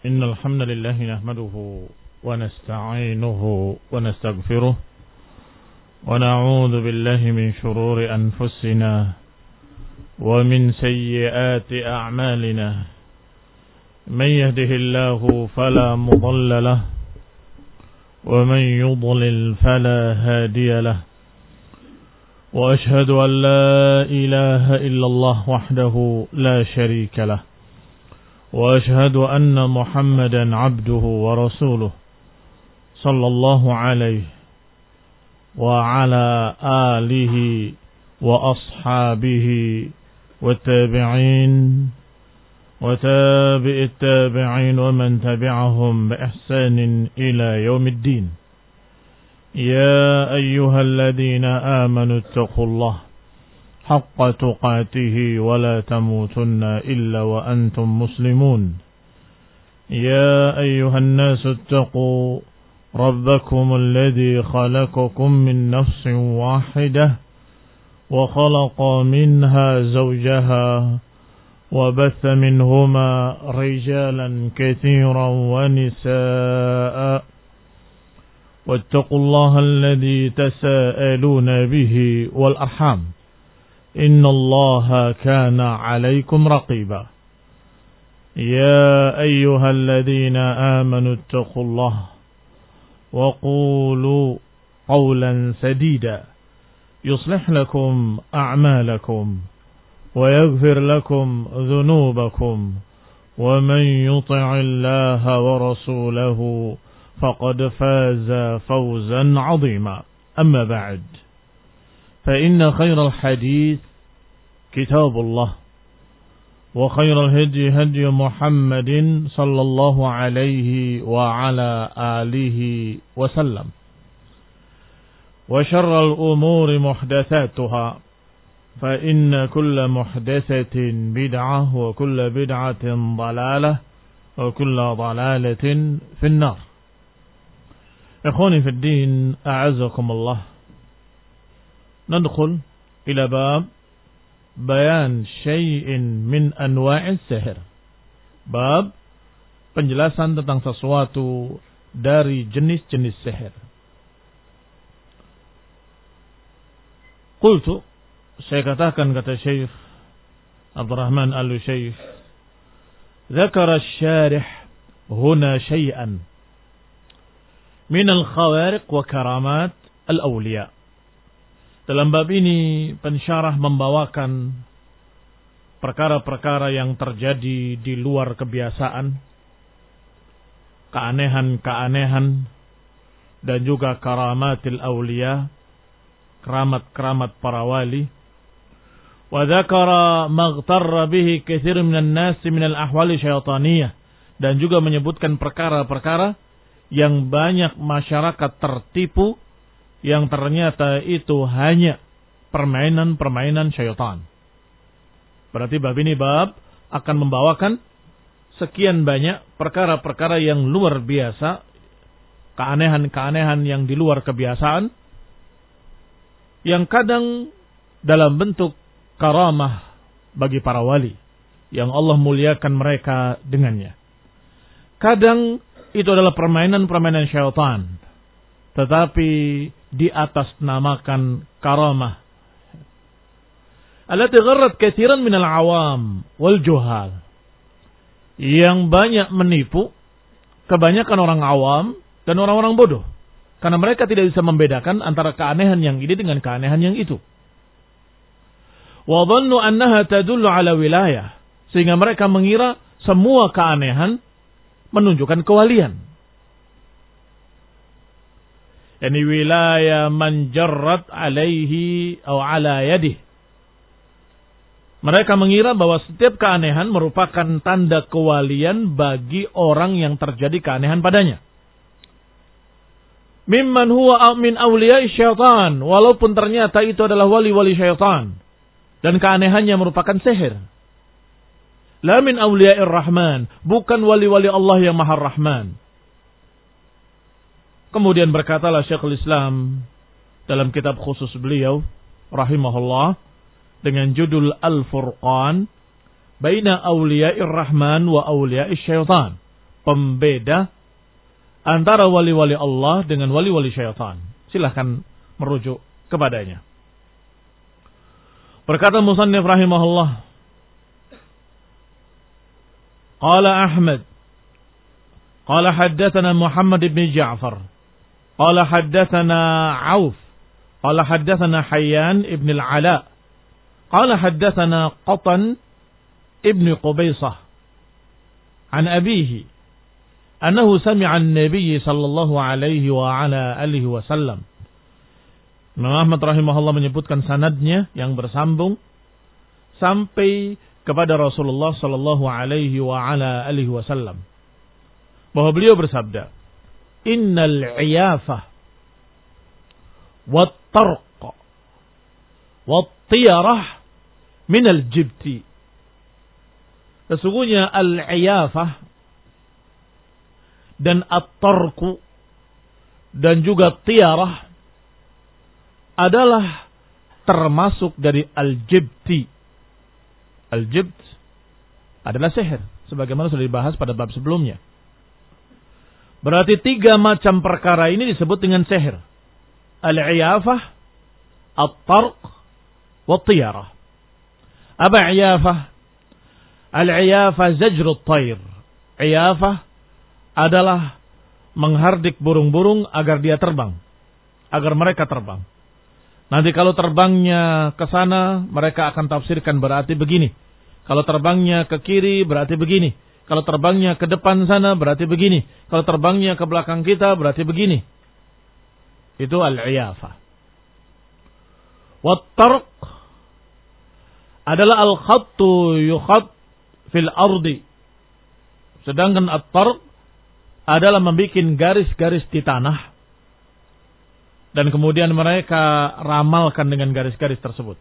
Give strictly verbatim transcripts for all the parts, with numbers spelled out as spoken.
إن الحمد لله نحمده ونستعينه ونستغفره ونعوذ بالله من شرور أنفسنا ومن سيئات أعمالنا من يهده الله فلا مضل له ومن يضلل فلا هادي له وأشهد أن لا إله إلا الله وحده لا شريك له وأشهد أن محمدا عبده ورسوله صلى الله عليه وعلى آله وأصحابه والتابعين وتابع التابعين ومن تبعهم بإحسان إلى يوم الدين. يا أيها الذين آمنوا اتقوا الله حق تقاته ولا تموتن إلا وأنتم مسلمون. يا أيها الناس اتقوا ربكم الذي خلقكم من نفس واحدة وخلق منها زوجها وبث منهما رجالا كثيرا ونساء واتقوا الله الذي تساءلون به والأرحام إن الله كان عليكم رقيبا. يا أيها الذين آمنوا اتقوا الله وقولوا قولا سديدا يصلح لكم أعمالكم ويغفر لكم ذنوبكم ومن يطع الله ورسوله فقد فاز فوزا عظيما. أما بعد فإن خير الحديث كتاب الله وخير الهدي هدي محمد صلى الله عليه وعلى آله وسلم وشر الأمور محدثاتها فإن كل محدثة بدعة وكل بدعة ضلالة وكل ضلالة في النار. إخواني في الدين أعزكم الله. ندخل إلى باب bayan syai'in min anwa'is sihir. Bab penjelasan tentang sesuatu dari jenis-jenis sihir. Qultu, saya katakan, kata Syekh Abdurrahman Al-Syekh, dzakara asy-syarih huna syai'an min al-khawariq wa karamat al-awliya. Dalam bab ini pensyarah membawakan perkara-perkara yang terjadi di luar kebiasaan, keanehan-keanehan, dan juga karamatil awliya, keramat-keramat para wali. Wa dzakara maghtarra bihi katsir minan nas min al-ahwali syaitaniyah, dan juga menyebutkan perkara-perkara yang banyak masyarakat tertipu yang ternyata itu hanya permainan-permainan syaitan. Berarti bab ini bab akan membawakan sekian banyak perkara-perkara yang luar biasa, keanehan-keanehan yang di luar kebiasaan, yang kadang dalam bentuk karamah bagi para wali, yang Allah muliakan mereka dengannya. Kadang itu adalah permainan-permainan syaitan, tetapi di atas namakan karamah. Allati gharrat katsiran minal awam wal juhal. Yang banyak menipu kebanyakan orang awam dan orang-orang bodoh. Karena mereka tidak bisa membedakan antara keanehan yang ini dengan keanehan yang itu. Wa dhannu annaha tadullu ala wilayah. Sehingga mereka mengira semua keanehan menunjukkan kewalian. Yani wilayah man jarrat alaihi atau ala yadih. Mereka mengira bahwa setiap keanehan merupakan tanda kewalian bagi orang yang terjadi keanehan padanya. Mimman huwa min awliya'i syaitan, walaupun ternyata itu adalah wali-wali syaitan dan keanehannya merupakan sihir. La min awliya'ir rahman, bukan wali-wali Allah yang Maha Rahman. Kemudian berkatalah Syekhul Islam dalam kitab khusus beliau rahimahullah dengan judul Al-Furqan baina awliya'ir rahman wa awliya'is syaitan, pembeda antara wali-wali Allah dengan wali-wali syaitan. Silahkan merujuk kepadanya. Berkata musannif rahimahullah, qala Ahmad qala haddatsana Muhammad ibn Ja'far qala haddatsana Auf qala haddatsana Hayyan ibn al-Ala qala haddatsana Qatan ibn Qubaisah an abihi annahu sami'a an-nabiy sallallahu alaihi wa ala alihi wasallam. Imam Ahmad rahimahullah menyebutkan sanadnya yang bersambung sampai kepada Rasulullah sallallahu alaihi wa ala alihi wasallam, bahwa beliau bersabda, innal iyafah wat tarq wat tiyarah minal jibti. Sesungguhnya al-iyafah dan at-tarq dan juga tiyarah adalah termasuk dari al-jibti. Al-jibt adalah sihir, sebagaimana sudah dibahas pada bab sebelumnya. Berarti tiga macam perkara ini disebut dengan sihir. Al-iyafah, at-tarq, wa tiyarah. Apa iyafah? Al-iyafah zajrut tayr. Iyafah adalah menghardik burung-burung agar dia terbang, agar mereka terbang. Nanti kalau terbangnya ke sana, mereka akan tafsirkan berarti begini. Kalau terbangnya ke kiri, berarti begini. Kalau terbangnya ke depan sana, berarti begini. Kalau terbangnya ke belakang kita, berarti begini. Itu al-iyafah. Wat-tarq adalah al-khattu yukhat fil ardi. Sedangkan at-tarq adalah membuat garis-garis di tanah. Dan kemudian mereka ramalkan dengan garis-garis tersebut.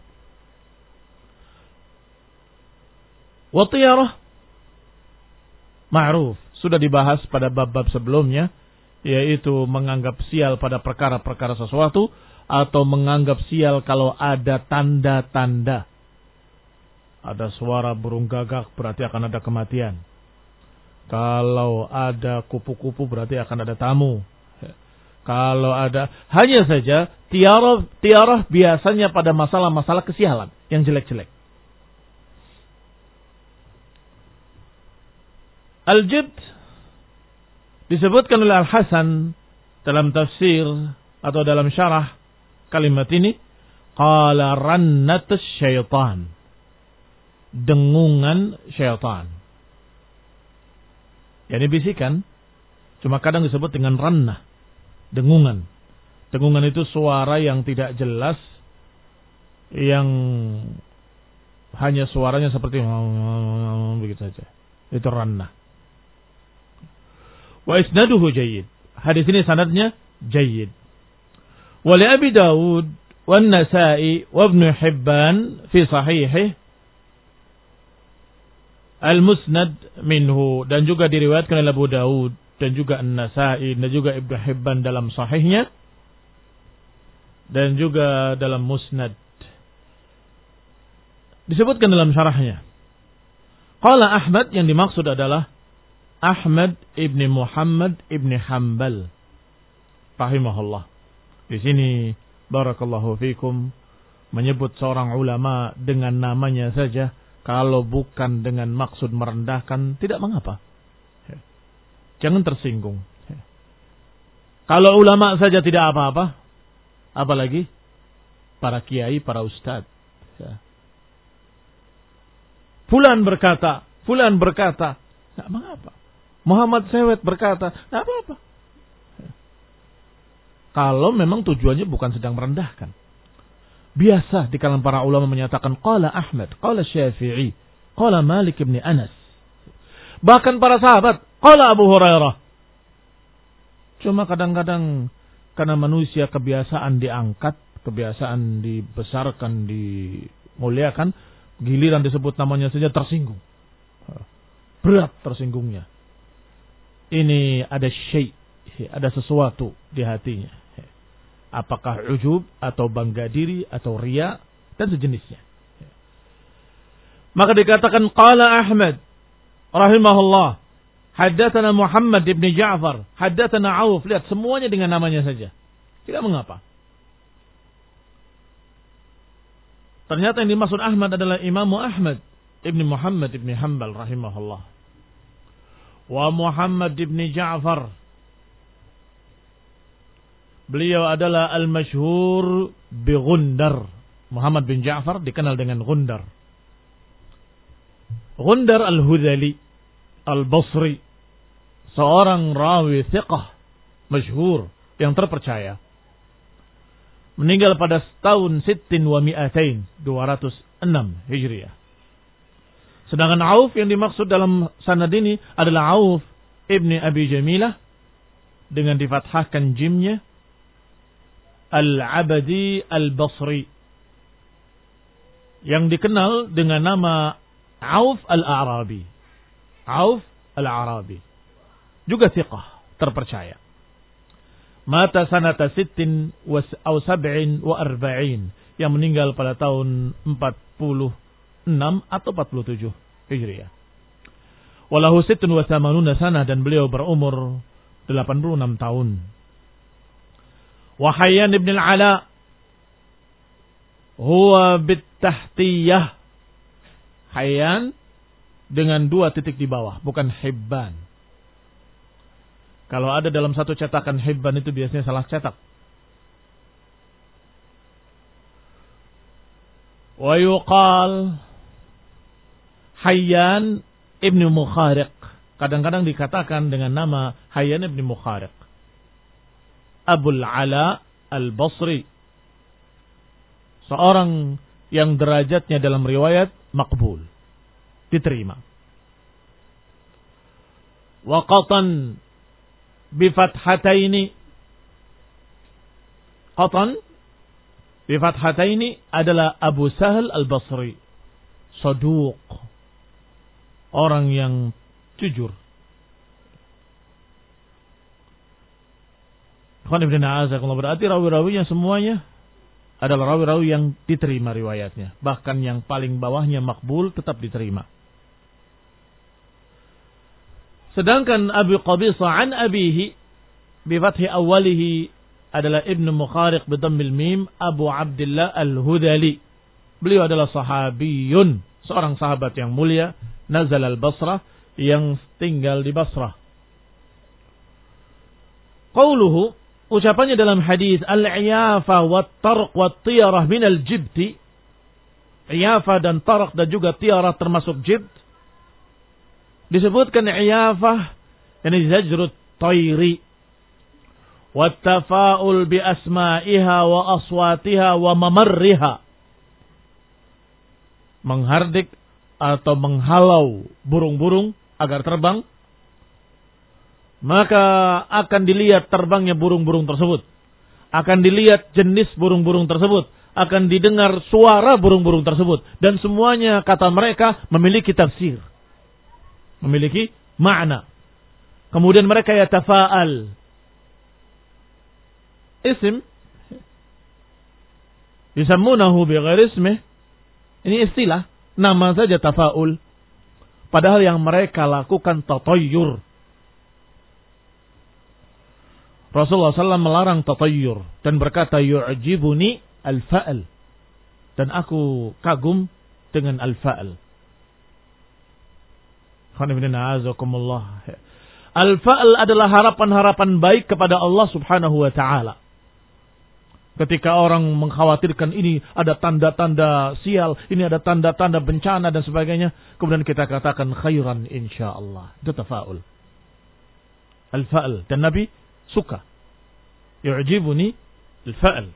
Watiyarah ma'ruf, sudah dibahas pada bab-bab sebelumnya, yaitu menganggap sial pada perkara-perkara sesuatu, atau menganggap sial kalau ada tanda-tanda. Ada suara burung gagak berarti akan ada kematian. Kalau ada kupu-kupu berarti akan ada tamu. Kalau ada, hanya saja tiarah, tiarah biasanya pada masalah-masalah kesialan yang jelek-jelek. Al-jibt disebutkan oleh Al-Hasan dalam tafsir atau dalam syarah kalimat ini, qala rannatus syaitan, dengungan syaitan. Yani bisikan, cuma kadang disebut dengan rannah, dengungan. Dengungan itu suara yang tidak jelas, yang hanya suaranya seperti begitu saja. Itu rannah. Wa isnaduhu jayyid. Hadis ini sanadnya jayyid. Wa li Abi Dawud wa An-Nasa'i wa Ibn Hibban fi sahihih Al-Musnad minhu, dan juga diriwayatkan oleh Abu Dawud dan juga An-Nasa'i dan juga Ibnu Hibban dalam sahihnya dan juga dalam Musnad. Disebutkan dalam syarahnya. Qala Ahmad, yang dimaksud adalah Ahmad ibni Muhammad ibni Hanbal rahimahullah. Di sini barakallahu fikum menyebut seorang ulama dengan namanya saja, kalau bukan dengan maksud merendahkan tidak mengapa. Jangan tersinggung. Kalau ulama saja tidak apa-apa, apalagi para kiai, para ustadz. Fulan berkata, fulan berkata, tidak mengapa. Muhammad Sewet berkata, tidak apa-apa. Kalau memang tujuannya bukan sedang merendahkan. Biasa di kalangan para ulama menyatakan, qala Ahmad, qala Syafi'i, qala Malik ibn Anas. Bahkan para sahabat, qala Abu Hurairah. Cuma kadang-kadang karena manusia kebiasaan diangkat, kebiasaan dibesarkan, dimuliakan, giliran disebut namanya saja tersinggung. Berat tersinggungnya. Ini ada syai', ada sesuatu di hatinya. Apakah ujub atau bangga diri atau riya dan sejenisnya. Maka dikatakan qala Ahmad rahimahullah, Haddatsana Muhammad ibn Ja'far, haddatsana Auf. Lihat semuanya dengan namanya saja. Tidak mengapa. Ternyata yang dimaksud Ahmad adalah Imam Ahmad ibn Muhammad ibn Hanbal rahimahullah. Wa Muhammad ibn Ja'far, beliau adalah al-masyhur bi Gundar. Muhammad bin Ja'far dikenal dengan Gundar. Gundar al-Hudhali al-Basri, seorang rawi thiqah masyhur yang terpercaya. Meninggal pada tahun sittin wa mi'atain, dua ratus enam Hijriah. Sedangkan Auf yang dimaksud dalam sanad ini adalah Auf ibni Abi Jamilah dengan difathahkan jimnya, Al-Abadi Al-Basri, yang dikenal dengan nama Auf Al-A'rabi. Auf Al-A'rabi juga thiqah, terpercaya. Mata sanata sittin wa sab'in wa arba'in, yang meninggal pada tahun empat puluh enam atau empat puluh tujuh Hijriah. Walahu sittun wa thamanuna sanah, dan beliau berumur delapan puluh enam tahun. Wa Hayyan ibn al-Ala huwa bitahtiyah. Hayyan dengan dua titik di bawah, bukan Hibban. Kalau ada dalam satu cetakan Hibban itu biasanya salah cetak. Wa yuqal Hayyan ibn Mukhariq. Kadang-kadang dikatakan dengan nama Hayyan ibn Mukhariq. Abul Ala Al-Basri, seorang yang derajatnya dalam riwayat maqbul, diterima. Wa qatan bifathataini. Qatan bifathataini adalah Abu Sahal Al-Basri, saduq, orang yang jujur. Berarti rawi-rawinya semuanya adalah rawi-rawi yang diterima riwayatnya. Bahkan yang paling bawahnya makbul tetap diterima. Sedangkan Abu Qabisa an abihi bifathi awalihi adalah Ibnu Mukhariq bidhammil mim, Abu Abdullah Al-Hudhali. Beliau adalah sahabiyun, seorang sahabat yang mulia, nazal al-Basrah, yang tinggal di Basrah. Qauluhu, ucapannya dalam hadis, al-iyafa wa tarq wa tiyarah min al-jibti. Iyafa dan tarq dan juga tiyarah termasuk jibt. Disebutkan iyafah, yani zajrut tayri. Wa tafa'ul bi asma'iha wa aswatiha wa mamarriha. Menghardik atau menghalau burung-burung agar terbang. Maka akan dilihat terbangnya burung-burung tersebut. Akan dilihat jenis burung-burung tersebut. Akan didengar suara burung-burung tersebut. Dan semuanya, kata mereka, memiliki tafsir. Memiliki makna. Kemudian mereka yatafa'al. Isim. Yusammunahu bighairi ismih. Ini istilah. Nama saja tafa'ul. Padahal yang mereka lakukan tatayyur. Rasulullah sallallahu alaihi wasallam melarang tatayyur dan berkata yu'jibuni al-fa'al, dan aku kagum dengan al-fa'al. Al-fa'al adalah harapan-harapan baik kepada Allah Subhanahu wa taala. Ketika orang mengkhawatirkan ini ada tanda-tanda sial, ini ada tanda-tanda bencana dan sebagainya, kemudian kita katakan khairan insyaallah. Itu tafa'ul. Al-fa'al, dan Nabi suka. Yu'jibuni al-fa'al.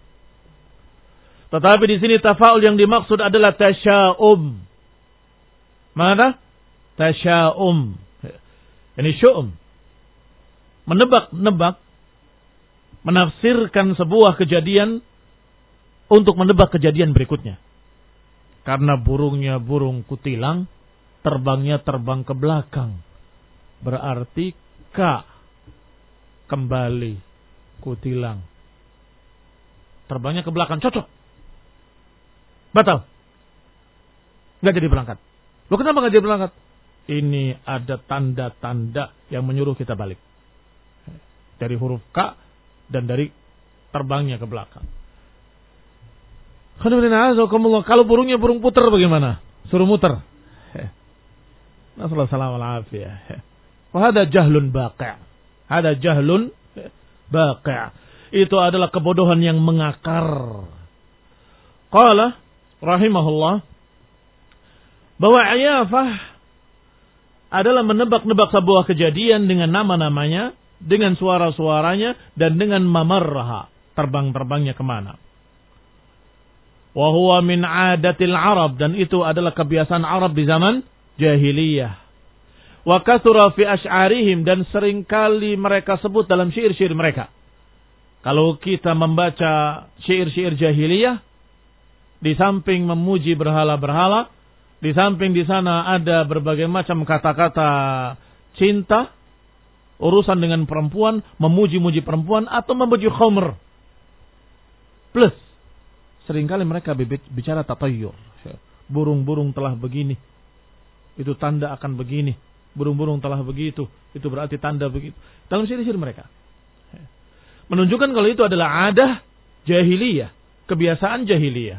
Tetapi di sini tafa'ul yang dimaksud adalah tasya'um. Mana? Tasya'um. Ini syu'um. Menebak-nebak, menafsirkan sebuah kejadian untuk menebak kejadian berikutnya. Karena burungnya burung kutilang, terbangnya terbang ke belakang. Berarti ka kembali kutilang. Terbangnya ke belakang, cocok. Batal. Nggak jadi berangkat. Loh kenapa nggak jadi berangkat? ini ada tanda-tanda yang menyuruh kita balik. Dari huruf K dan dari terbangnya ke belakang. Kalau burungnya burung puter bagaimana? Suruh muter. Nasallahu salam wal afiyah. Wa hada jahlun baqi'. Hada jahlun baqi'. Itu adalah kebodohan yang mengakar. Qala rahimahullah bahwa iyafah adalah menebak-nebak sebuah kejadian dengan nama-namanya, dengan suara-suaranya, dan dengan mamarraha, terbang-terbangnya kemana. Wa huwa min adatil Arab, dan itu adalah kebiasaan Arab di zaman jahiliyah. Wa kathura fi asy'arihim, dan seringkali mereka sebut dalam syair-syair mereka. Kalau kita membaca syair-syair jahiliyah, di samping memuji berhala-berhala, di samping di sana ada berbagai macam kata-kata cinta, urusan dengan perempuan, memuji-muji perempuan, atau memuji khamr. Plus, seringkali mereka bicara tatayyur. Burung-burung telah begini, itu tanda akan begini. Burung-burung telah begitu, itu berarti tanda begitu. Dalam syair-syair mereka. Menunjukkan kalau itu adalah adah jahiliyah, kebiasaan jahiliyah.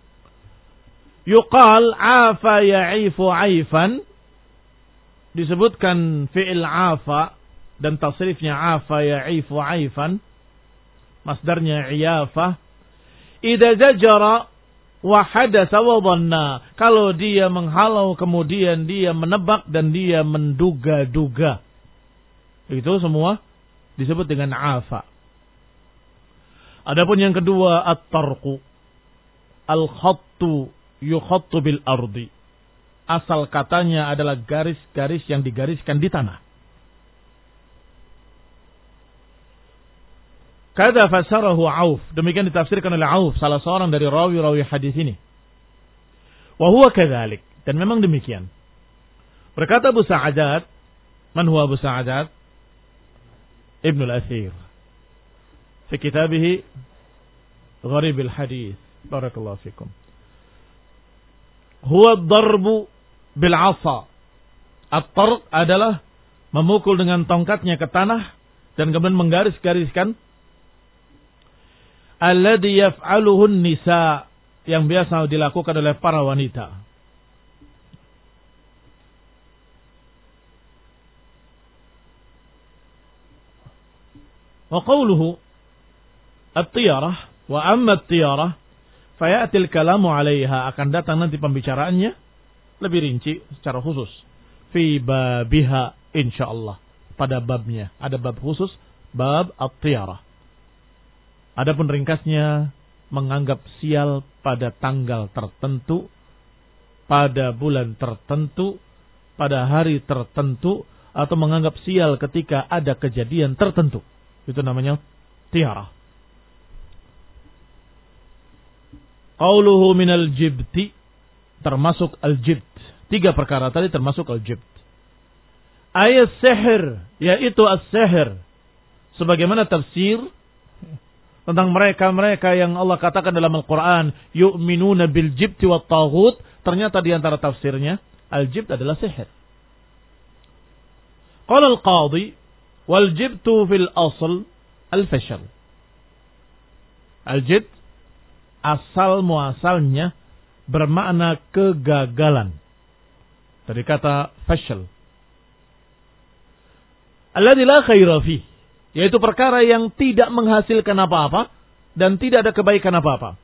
Yuqal afa ya'ifu 'aifan, disebutkan fi'il afa dan tasrifnya afa ya'ifu 'aifan, masdarnya iyafa. Idza zajara wa hadatsa wa dhanna, kalau dia menghalau kemudian dia menebak dan dia menduga-duga, itu semua disebut dengan afa. Adapun yang kedua, at-tarqu, al-khattu yukhattu bil ardi. Asal katanya adalah garis-garis yang digariskan di tanah. Kada fasarahu Auf, demikian ditafsirkan oleh Auf, salah seorang dari rawi-rawi hadis ini. Wa huwa kadzalik, dan memang demikian. Berkata Abu Sa'adat, man huwa Abu Sa'adat? Ibnu al-Athir. Fi kitabih Gharib al-Hadis. Barakallahu fikum. Huwa ad-darbu bil 'asa. At-tarq adalah memukul dengan tongkatnya ke tanah dan kemudian menggaris-gariskan. Alladhi yaf'aluhu an-nisa, yang biasa dilakukan oleh para wanita. Wa qawluhu at-tiyarah, wa amma at-tiyarah fayatil kalamu 'alaiha, akan datang nanti pembicaraannya lebih rinci secara khusus fi babiha insyaallah, pada babnya ada bab khusus, bab at-tiyarah. Adapun ringkasnya, menganggap sial pada tanggal tertentu, pada bulan tertentu, pada hari tertentu, atau menganggap sial ketika ada kejadian tertentu, itu namanya tiyarah. Qauluhu minal jibti, termasuk al-jibt. Tiga perkara tadi termasuk al-jibt. Ayat sihir, yaitu as-sihir. Sebagaimana tafsir tentang mereka-mereka yang Allah katakan dalam Al-Quran, yu'minuna bil jibti wa taghut. Ternyata di antara tafsirnya, al-jibt adalah sihir. Qala al-qadhi, wal jibtu fil asl al-fashal. Al-jibt asal muasalnya bermakna kegagalan. Dari kata fashal. Alladzi la khaira fi, yaitu perkara yang tidak menghasilkan apa-apa dan tidak ada kebaikan apa-apa.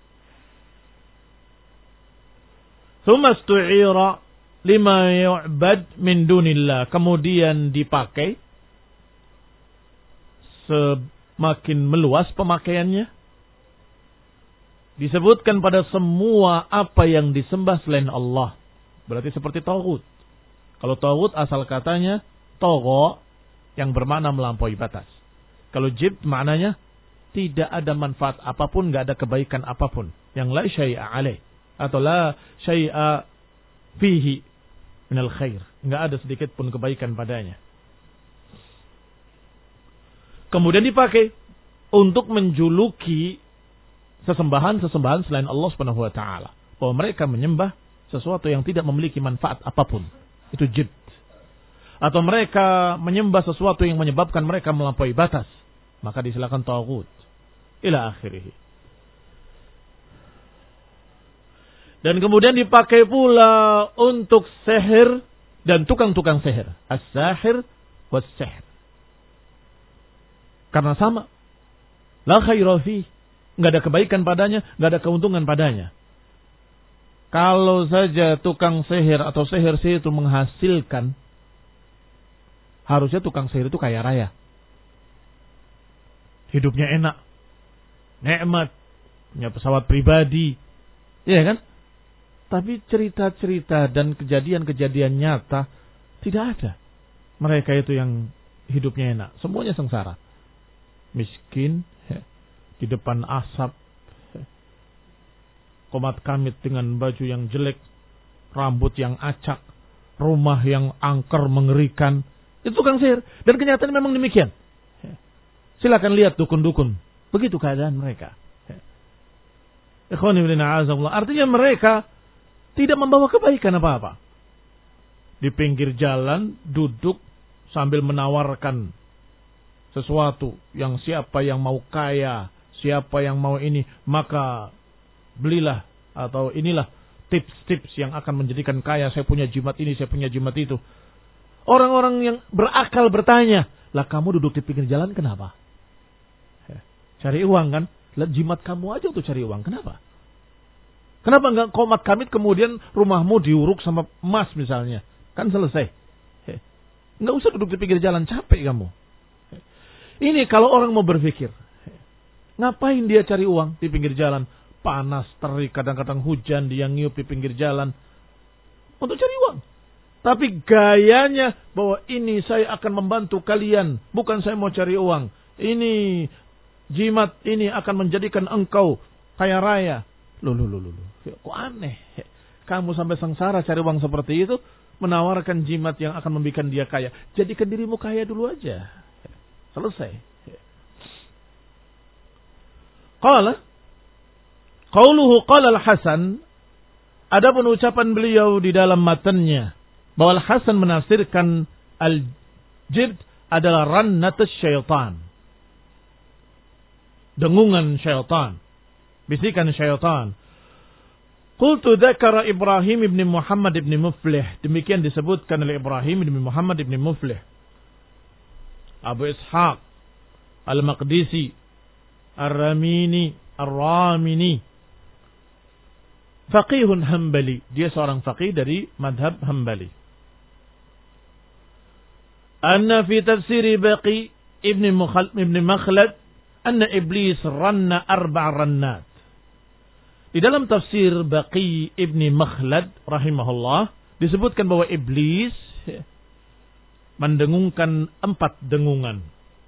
Tsumma istu'ira lima yu'bad min dunillah, kemudian dipakai semakin meluas pemakaiannya. Disebutkan pada semua apa yang disembah selain Allah. Berarti seperti taghut. Kalau taghut asal katanya tagha, yang bermakna melampaui batas. Kalau jibt maknanya tidak ada manfaat apapun, enggak ada kebaikan apapun. Yang la syai'a alaih, atau la syai'a fihi minal khair. Enggak ada sedikit pun kebaikan padanya. Kemudian dipakai untuk menjuluki sesembahan-sesembahan selain Allah Subhanahu wa taala, bahwa mereka menyembah sesuatu yang tidak memiliki manfaat apapun. Itu jibt. atau mereka menyembah sesuatu yang menyebabkan mereka melampaui batas, maka disilakan taghut. Ila akhirih. Dan kemudian dipakai pula untuk sihir dan tukang-tukang sihir. As-sahir was-sihr. Karena sama. La khaira fi. Enggak ada kebaikan padanya, enggak ada keuntungan padanya. Kalau saja tukang sihir atau sihir-sihir itu menghasilkan, harusnya tukang sihir itu kaya raya. Hidupnya enak. Nikmat. Punya pesawat pribadi. Iya kan? Tapi cerita-cerita dan kejadian-kejadian nyata tidak ada. Mereka itu yang hidupnya enak. Semuanya sengsara. Miskin. Di depan asap. Komat kamit dengan baju yang jelek. Rambut yang acak. Rumah yang angker mengerikan. Itu tukang sihir. Dan kenyataan memang demikian. Silakan lihat dukun-dukun. Begitu keadaan mereka. Artinya mereka tidak membawa kebaikan apa-apa. Di pinggir jalan duduk sambil menawarkan sesuatu yang siapa yang mau kaya, siapa yang mau ini, maka belilah atau inilah tips-tips yang akan menjadikan kaya. Saya punya jimat ini, saya punya jimat itu. Orang-orang yang berakal bertanya, lah kamu duduk di pinggir jalan kenapa? Cari uang kan? Lihat jimat kamu aja untuk cari uang. Kenapa? Kenapa enggak komat kamit kemudian rumahmu diuruk sama emas misalnya? Kan selesai. Enggak usah duduk di pinggir jalan, capek kamu. Ini kalau orang mau berpikir. Ngapain dia cari uang di pinggir jalan? Panas, terik, kadang-kadang hujan, dia ngiup di pinggir jalan. Untuk cari uang. Tapi gayanya bahwa ini saya akan membantu kalian. Bukan saya mau cari uang. Ini jimat ini akan menjadikan engkau kaya raya. Loh, loh, loh, loh. Kok aneh. Kamu sampai sengsara cari uang seperti itu. Menawarkan jimat yang akan membuat dia kaya. Jadikan dirimu kaya dulu aja. Selesai. Qala. Qauluhu qala al-Hasan. Ada penucapan beliau di dalam matanya. Bahwa al-Hasan menafsirkan al-jid adalah rannatus syaitan. Dengungan syaitan. Bisikan syaitan. Qultu dzakara Ibrahim ibn Muhammad ibn Muflih. Demikian disebutkan oleh Ibrahim ibn Muhammad ibn Muflih. Abu Ishaq Al-Maqdisi Ar-Ramini Ar-Ramini. Faqihun Hambali. Dia seorang faqih dari madhab Hambali. Anna fi tafsiri Baqi ibn Makhlad anna iblis ranna arba' rannat. Di dalam tafsir Baqi ibni Makhlad rahimahullah disebutkan bahwa iblis mendengungkan empat dengungan,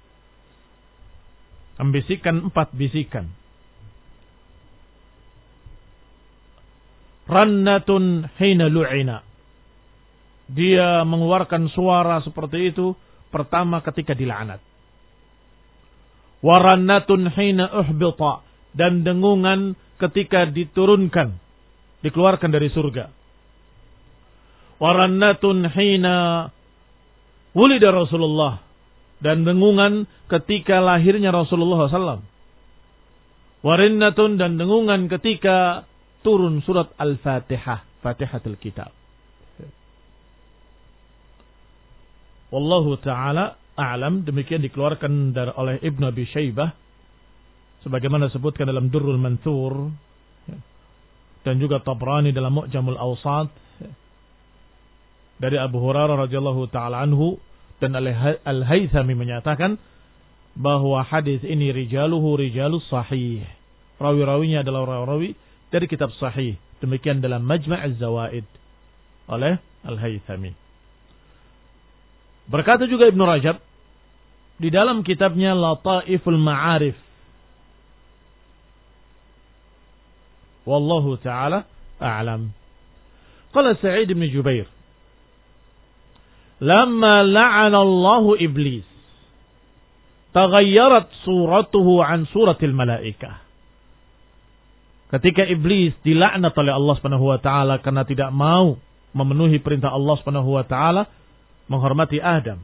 membisikan empat bisikan. Rannatun hina lu'ina. Dia mengeluarkan suara seperti itu pertama ketika dilaknat. Warannatun hina uhbita, dan dengungan ketika diturunkan, dikeluarkan dari surga. Warannatun hina wulida Rasulullah, dan dengungan ketika lahirnya Rasulullah sallallahu alaihi wasallam. Warinnatun, dan dengungan ketika turun surat Al-Fatihah, Fatihatul Kitab. Wallahu ta'ala a'lam. Demikian dikeluarkan dari oleh Ibn Abi Syaibah sebagaimana disebutkan dalam Durrul Manthur dan juga Tabrani dalam Mu'jamul Awsat dari Abu Hurairah radhiyallahu taala anhu, dan Al-Haythami menyatakan bahwa hadis ini rijaluhu rijalus sahih. Rawi-rawinya adalah rawi-rawi dari kitab sahih. Demikian dalam Majma' Az-Zawaid oleh Al-Haythami. Berkata juga Ibnu Rajab di dalam kitabnya Lataiful Ma'arif. Wallahu ta'ala a'lam. Qala Sa'id bin Jubair, lamma la'ana Allahu iblis, taghayyarat suratuhu an suratil malaikah. Ketika iblis dilaknat oleh Allah Subhanahu wa taala karena tidak mau memenuhi perintah Allah Subhanahu wa taala, menghormati Adam.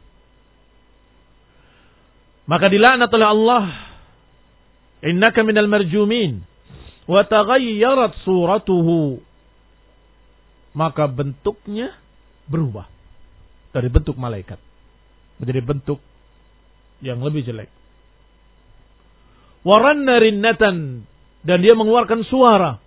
Maka dilaknat oleh Allah, innaka minal marjumin wa taghayyarat suratuhu. Maka bentuknya berubah dari bentuk malaikat menjadi bentuk yang lebih jelek. Waranna rinnatan, dan dia mengeluarkan suara.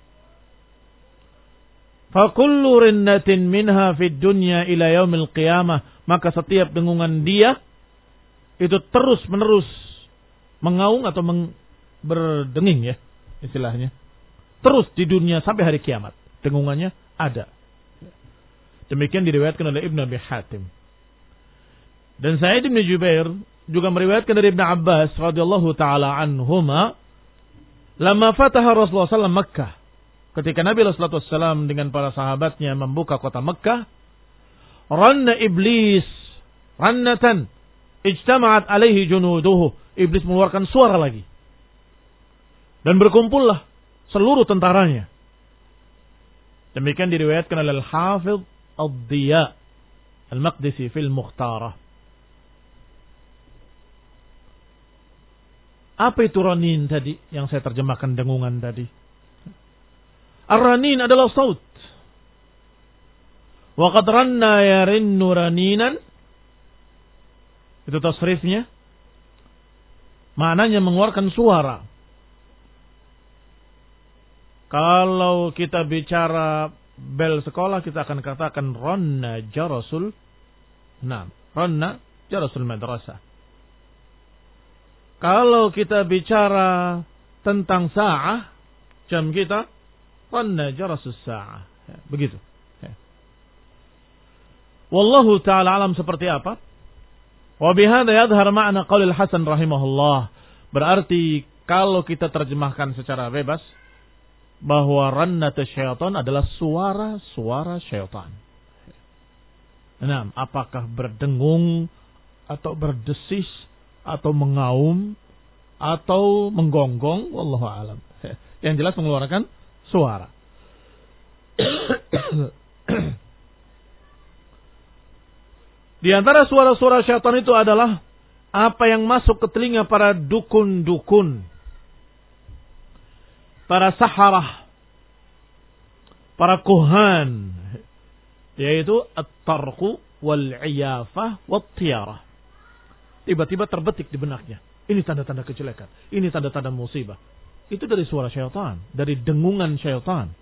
Fa kullu rinnatin minha fid dunya ila yaumil qiyamah, maka setiap dengungan dia itu terus menerus mengaung atau meng, berdenging ya istilahnya. Terus di dunia sampai hari kiamat dengungannya ada. Demikian diriwayatkan oleh Ibnu Abi Hatim. Dan Sa'id bin Jubair juga meriwayatkan dari Ibnu Abbas radhiyallahu taala anhuma, lama fataha Rasulullah sallallahu alaihi wasallam Makkah, ketika Nabi sallallahu alaihi wasallam dengan para sahabatnya membuka kota Makkah, ranna iblis rannatan ijtama'at alaihi junuduhu. Iblis mengeluarkan suara lagi dan berkumpullah seluruh tentaranya. Demikian diriwayatkan oleh Al-Hafidh Ad-Diya Al-Maqdisi fil Mukhtarah. Apa itu ranin tadi yang saya terjemahkan dengungan tadi? Ar-ranin adalah saut. Wa qad ranna yarinnu raninan. Itu tasrifnya. Maknanya mengeluarkan suara. Kalau kita bicara bel sekolah, kita akan katakan ranna jarasul. Nah, ranna jarasul madrasah. Kalau kita bicara tentang sa'ah, jam kita, ranna jarasus sa'ah. Ya, begitu. Ya. Wallahu ta'ala alam seperti apa? Wa bihadza yadhhar ma'na qaulil Hasan rahimahullah. Berarti kalau kita terjemahkan secara bebas bahwa rannatu syaitan adalah suara-suara syaitan. Nah, apakah berdengung atau berdesis atau mengaum atau menggonggong, wallahu alam. Yang jelas mengeluarkan suara. Di antara suara-suara syaitan itu adalah apa yang masuk ke telinga para dukun-dukun, para saharah, para kuhan, yaitu at-tarqu wal-iyafah wat-tiyarah. Tiba-tiba terbetik di benaknya. Ini tanda-tanda kejelekan. Ini tanda-tanda musibah. Itu dari suara syaitan, dari dengungan syaitan.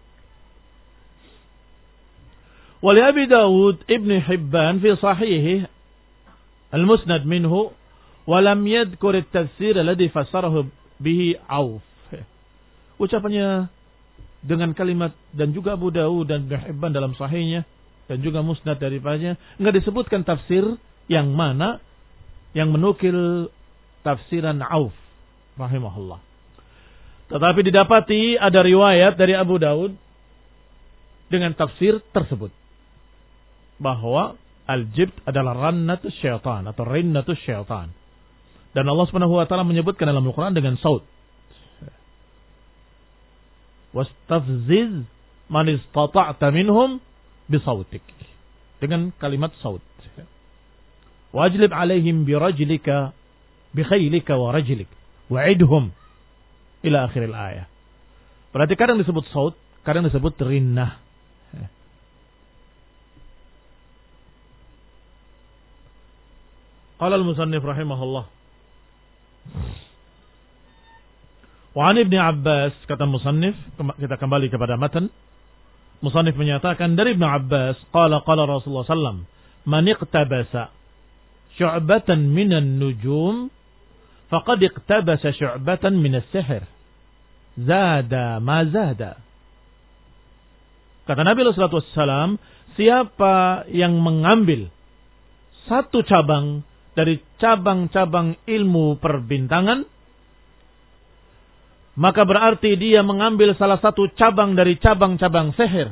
Wali Abi Dawud Ibn Hibban fi sahihi al-musnad minhu walam yadhkur at-tafsir alladhi fassarahu bihi Auf. Ucapannya dengan kalimat dan juga Abu Dawud dan Ibn Hibban dalam sahihnya dan juga musnad daripadanya enggak disebutkan tafsir yang mana yang menukil tafsiran Auf rahimahullah. Tetapi didapati ada riwayat dari Abu Dawud dengan tafsir tersebut bahwa al-jibt adalah rannatus syaitan atau rinnatus syaitan. Dan Allah Subhanahu wa taala menyebutkan dalam Al-Qur'an dengan saut. Wastafziz man istata'ta minhum bisautik. Dengan kalimat saut. Wajlib alaihim birajlika bikhaylika wa rajlik wa'idhum ila akhiril ayah. Berarti kadang disebut saut, kadang disebut rinnah. Qala al-musannif rahimahullah. Wa 'an Ibnu Abbas, kata musannif, kita kembali kepada matan. Musannif menyatakan dari Ibnu Abbas, qala qala Rasulullah sallallahu alaihi wasallam, man iqtabasa syu'batan minan nujum faqad iqtabasa syu'batan minas sihr. Zada ma zada. Kata Nabi sallallahu alaihi wasallam, siapa yang mengambil satu cabang dari cabang-cabang ilmu perbintangan, maka berarti dia mengambil salah satu cabang dari cabang-cabang sihir.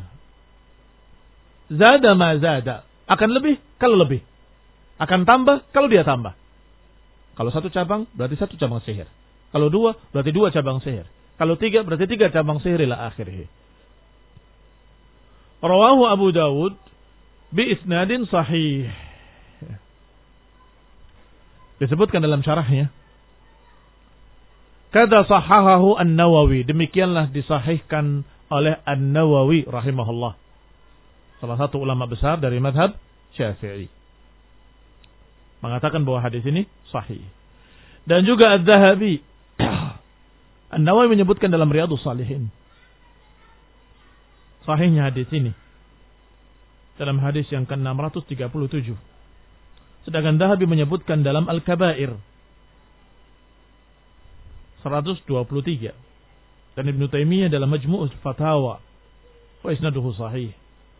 Zada ma zada. Akan lebih kalau lebih. Akan tambah kalau dia tambah. Kalau satu cabang berarti satu cabang sihir. Kalau dua berarti dua cabang sihir. Kalau tiga berarti tiga cabang sihir ila akhirih. Rawahu Abu Dawud bi isnadin sahih. Disebutkan dalam syarahnya. Kada sahahahu An-Nawawi. Demikianlah disahihkan oleh An-Nawawi rahimahullah. Salah satu ulama besar dari mazhab Syafi'i. Mengatakan bahwa hadis ini sahih. Dan juga Adz-Dzahabi. An-Nawawi menyebutkan dalam Riyadhus Shalihin. Sahihnya hadis ini. Dalam hadis yang ke enam ratus tiga puluh tujuh. Sedangkan Dzahabi menyebutkan dalam Al-Kabair seratus dua puluh tiga. Dan Ibnu Taimiyah dalam Majmu' Fatawa. Wa isnaduhu sahih.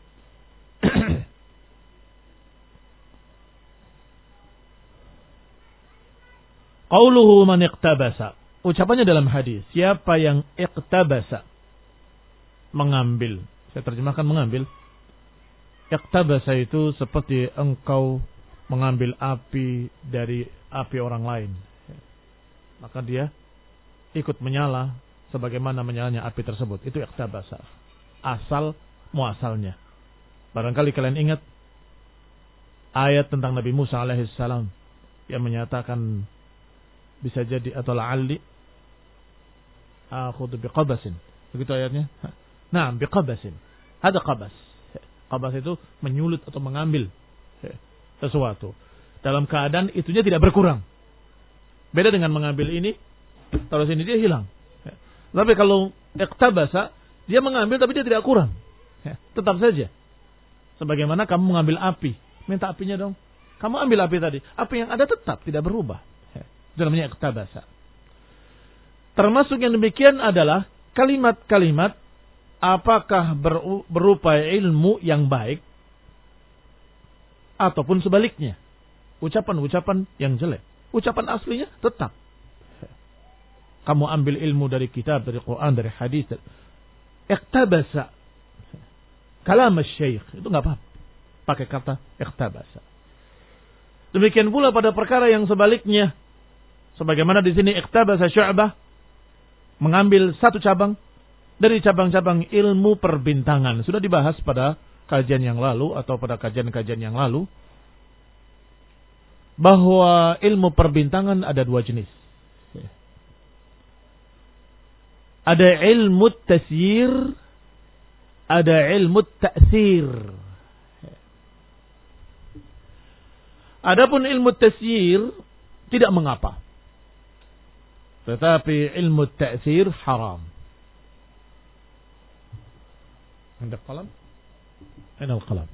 Qauluhu man iqtabasa. Ucapannya dalam hadis, siapa yang iqtabasa, mengambil. Saya terjemahkan mengambil. Iqtabasa itu seperti engkau mengambil api dari api orang lain. Maka dia ikut menyala sebagaimana menyalanya api tersebut. Itu iqtabasa. Asal muasalnya. Barangkali kalian ingat ayat tentang Nabi Musa alaihissalam yang menyatakan bisa jadi atau la'alli akhudhu biqabasin. Begitu ayatnya. Nah, biqabasin. Ada qabas. Qabas itu menyulut atau mengambil sesuatu. Dalam keadaan itunya tidak berkurang. Beda dengan mengambil ini, taruh sini dia hilang. Tapi kalau iqtabasa, dia mengambil tapi dia tidak kurang. Tetap saja. Sebagaimana kamu mengambil api. Minta apinya dong. Kamu ambil api tadi. Api yang ada tetap tidak berubah. Itu namanya iqtabasa. Termasuk yang demikian adalah kalimat-kalimat apakah berupa ilmu yang baik ataupun sebaliknya. Ucapan-ucapan yang jelek. Ucapan aslinya tetap. Kamu ambil ilmu dari kitab, dari Quran, dari hadis. Iqtabasa. Kalam syekh. Itu enggak apa-apa. Pakai kata iqtabasa. Demikian pula pada perkara yang sebaliknya. Sebagaimana di sini iqtabasa Syu'bah. Mengambil satu cabang dari cabang-cabang ilmu perbintangan. Sudah dibahas pada kajian yang lalu atau pada kajian-kajian yang lalu. Bahwa ilmu perbintangan ada dua jenis. Ada ilmu tasyir. Ada ilmu ta'sir. Adapun ilmu tasyir tidak mengapa. Tetapi ilmu ta'sir haram. Anda qalam? Aina al-qalam?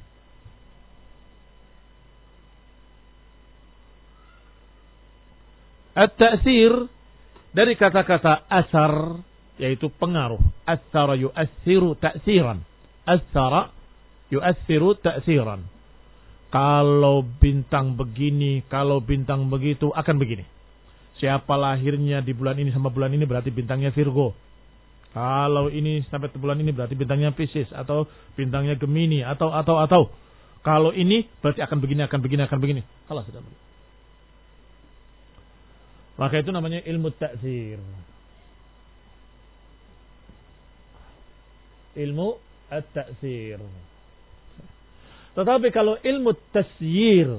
At-ta'sir dari kata-kata asar, yaitu pengaruh. Asara yu'assiru ta'siran. Asara yu'assiru ta'siran. Kalau bintang begini, kalau bintang begitu, akan begini. Siapa lahirnya di bulan ini sama bulan ini berarti bintangnya Virgo. Kalau ini sampai bulan ini berarti bintangnya Pisces atau bintangnya Gemini atau atau atau. Kalau ini berarti akan begini, akan begini, akan begini. Kalau sudah begini. Maka itu namanya ilmu ta'sir. Ilmu at-ta'sir. Tetapi kalau ilmu tasyir,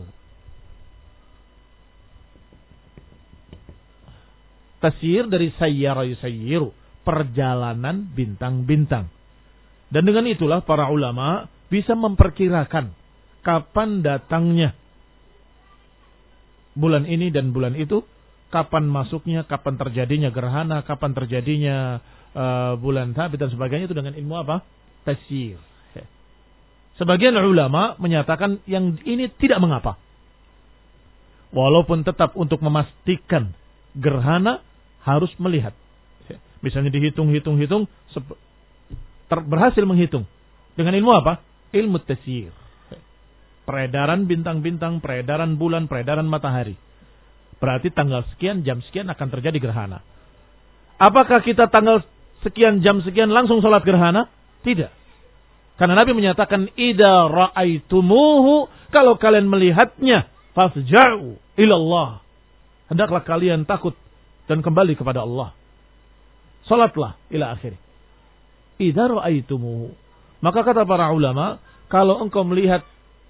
tasyir dari sayyara yusayyiru, perjalanan bintang-bintang. Dan dengan itulah para ulama bisa memperkirakan kapan datangnya bulan ini dan bulan itu, kapan masuknya, kapan terjadinya gerhana, kapan terjadinya uh, bulan sabit dan sebagainya, itu dengan ilmu apa? Tasyir. Sebagian ulama menyatakan yang ini tidak mengapa. Walaupun tetap untuk memastikan gerhana harus melihat. Misalnya dihitung-hitung-hitung, berhasil menghitung. Dengan ilmu apa? Ilmu tasyir. Peredaran bintang-bintang, peredaran bulan, peredaran matahari. Berarti tanggal sekian, jam sekian akan terjadi gerhana. Apakah kita tanggal sekian, jam sekian langsung sholat gerhana? Tidak. Karena Nabi menyatakan, idza ra'aitumuhu, kalau kalian melihatnya, fasja'u ilallah. Hendaklah kalian takut dan kembali kepada Allah. Salatlah ila akhir. Idza ra'aitumuhu. Maka kata para ulama, kalau engkau melihat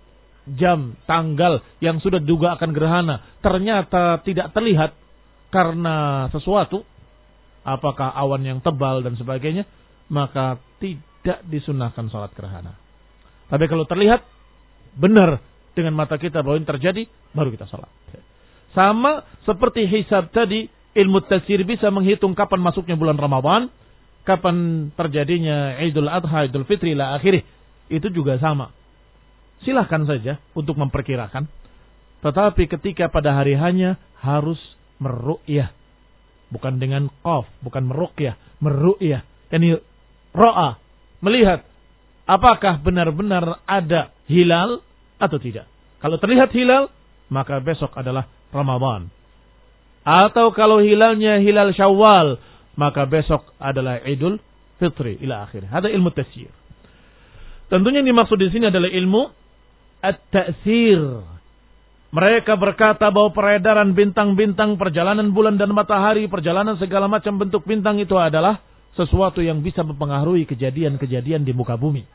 jam, tanggal yang sudah diduga akan gerhana ternyata tidak terlihat karena sesuatu, apakah awan yang tebal dan sebagainya, maka tidak disunahkan sholat gerhana. Tapi kalau terlihat benar dengan mata kita bahwa ini terjadi, baru kita sholat. Sama seperti hisab tadi, ilmu tasir bisa menghitung kapan masuknya bulan Ramadan, kapan terjadinya Idul Adha, Idul Fitri, ila akhirih. Itu juga sama. Silahkan saja untuk memperkirakan. Tetapi ketika pada hari hanya harus meru'yah. Bukan dengan qaf, bukan meru'yah, meru'yah. Yani ro'a, melihat apakah benar-benar ada hilal atau tidak. Kalau terlihat hilal, maka besok adalah Ramadan. Atau kalau hilalnya hilal Syawal, maka besok adalah Idul Fitri ila akhir. Ada ilmu tasyir. Tentunya yang dimaksud di sini adalah ilmu at-ta'sir. Mereka berkata bahwa peredaran bintang-bintang, perjalanan bulan dan matahari, perjalanan segala macam bentuk bintang itu adalah sesuatu yang bisa mempengaruhi kejadian-kejadian di muka bumi.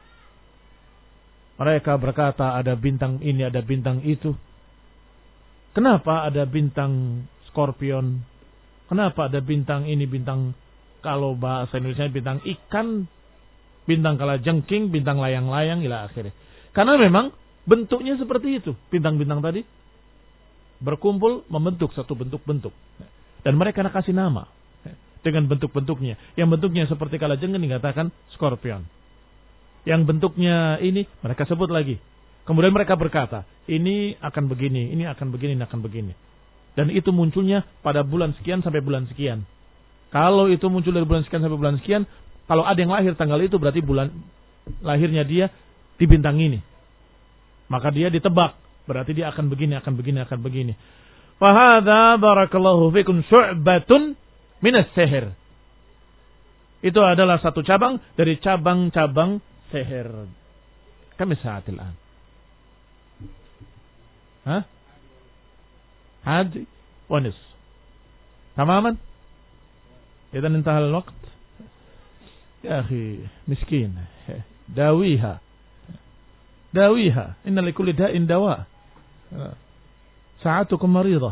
Mereka berkata ada bintang ini, ada bintang itu. Kenapa ada bintang Skorpion? Kenapa ada bintang ini, bintang, kalau bahasa Indonesia bintang ikan, bintang kalajengking, bintang layang-layang, ila akhirnya. Karena memang bentuknya seperti itu. Bintang-bintang tadi berkumpul membentuk satu bentuk-bentuk. Dan mereka nak kasih nama dengan bentuk-bentuknya. Yang bentuknya seperti kalajengking dikatakan Skorpion. Yang bentuknya ini mereka sebut lagi. Kemudian mereka berkata, ini akan begini, ini akan begini, ini akan begini. Dan itu munculnya pada bulan sekian sampai bulan sekian. Kalau itu muncul dari bulan sekian sampai bulan sekian, kalau ada yang lahir tanggal itu berarti bulan lahirnya dia di bintang ini. Maka dia ditebak, berarti dia akan begini, akan begini, akan begini. Fahadha barakallahu fikum syu'batun minas sihir. Itu adalah satu cabang dari cabang-cabang sihir. Kami saatil an. Hah? Hadi wa nis. Tamaman? Idan intaha al-waqt. Ya akhi, miskin. Dawiha. Dawiha. Inna likulli da'in dawa. Sa'atukum maridah.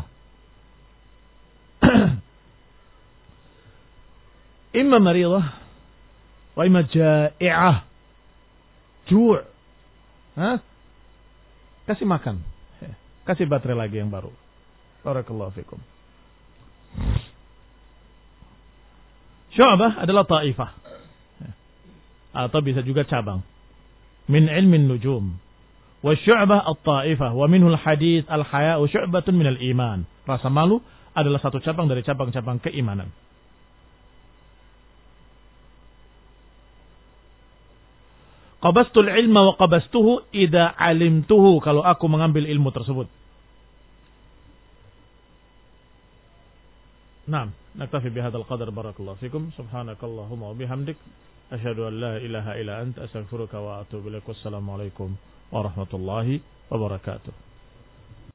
Imma maridah wa imma ja'i'ah. Ju'. Hah? Kasih makan. Kasih baterai lagi yang baru. Barakallahu fikum. Syu'bah adalah ta'ifah. Atau bisa juga cabang. Min ilmin nujum. Wa syu'bah at-ta'ifah. Wa minhul hadith al-haya'u syu'batun minal iman. Rasa malu adalah satu cabang dari cabang-cabang keimanan. Qabastul ilma wa qabastuhu idza alimtuhu. Kalau aku mengambil ilmu tersebut. Naam, naktafi bihadzal qadar. Barakallahu fikum. Subhanakallahumma wa bihamdik asyhadu an la ilaha illa anta astaghfiruka wa atubu ilaik. Wassalamu alaikum warahmatullahi wabarakatuh.